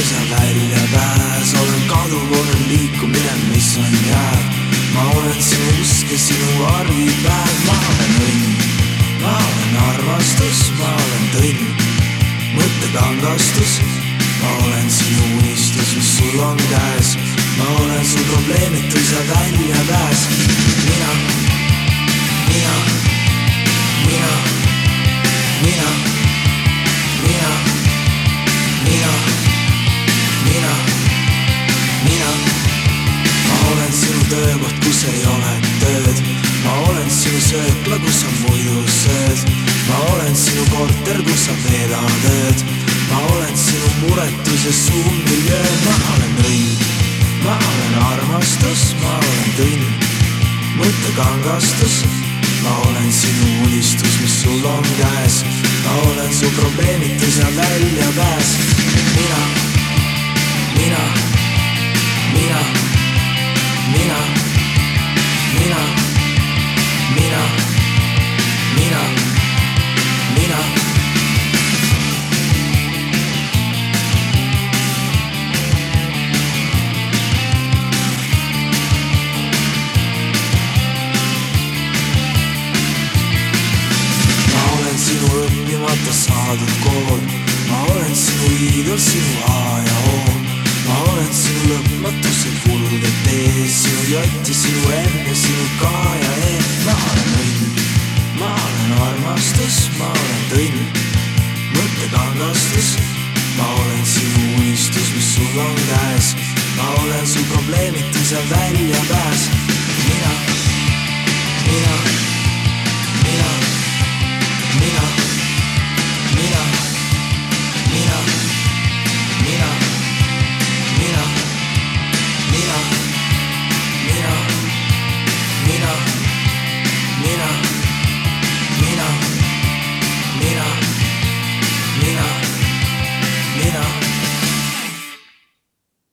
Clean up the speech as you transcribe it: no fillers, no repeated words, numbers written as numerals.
kui sa välja pääs. Olen kaduv, olen liikumine, mis on jääb. Ma olen sinu usk ja sinu argipäev. Ma olen õnn, ma olen armastus, ma olen tõnn, mõttekangastus. Ma olen sinu unistus, mis sul on käes. Ma olen su probleemid, kui sa välja pääs. Mina, mina, mina, mina, mina, mina, mina, mina. Ma olen sinu töökoht, kus ei ole tööd. Ma olen sinu söökla, kus sa muidu sööd. Ma olen sinu korter, kus sa veedad ööd. Ma olen sinu muretus ja su miljöö. Ma olen õnn, ma olen armastus, ma olen tõnn, mõttekangastus. Ma olen sinu unistus, mis sul on käes. Ma olen su probleemid, kui sa välja pääs. Mina, mina, mina, mina, mina, mina, mina, mina. Sinu õppimata saadud kool. Ma olen sinu iidol, sinu A ja O. Ma olen sinu lõpmatusel kulgev tee. Sinu jott ja sinu M ja sinu K ja E. Ma olen õnn, ma olen armastus, ma olen tõnn, mõttekangastus. Ma olen sinu unistus, mis sul on käes. Ma olen su probleemid, kui sa välja pääs.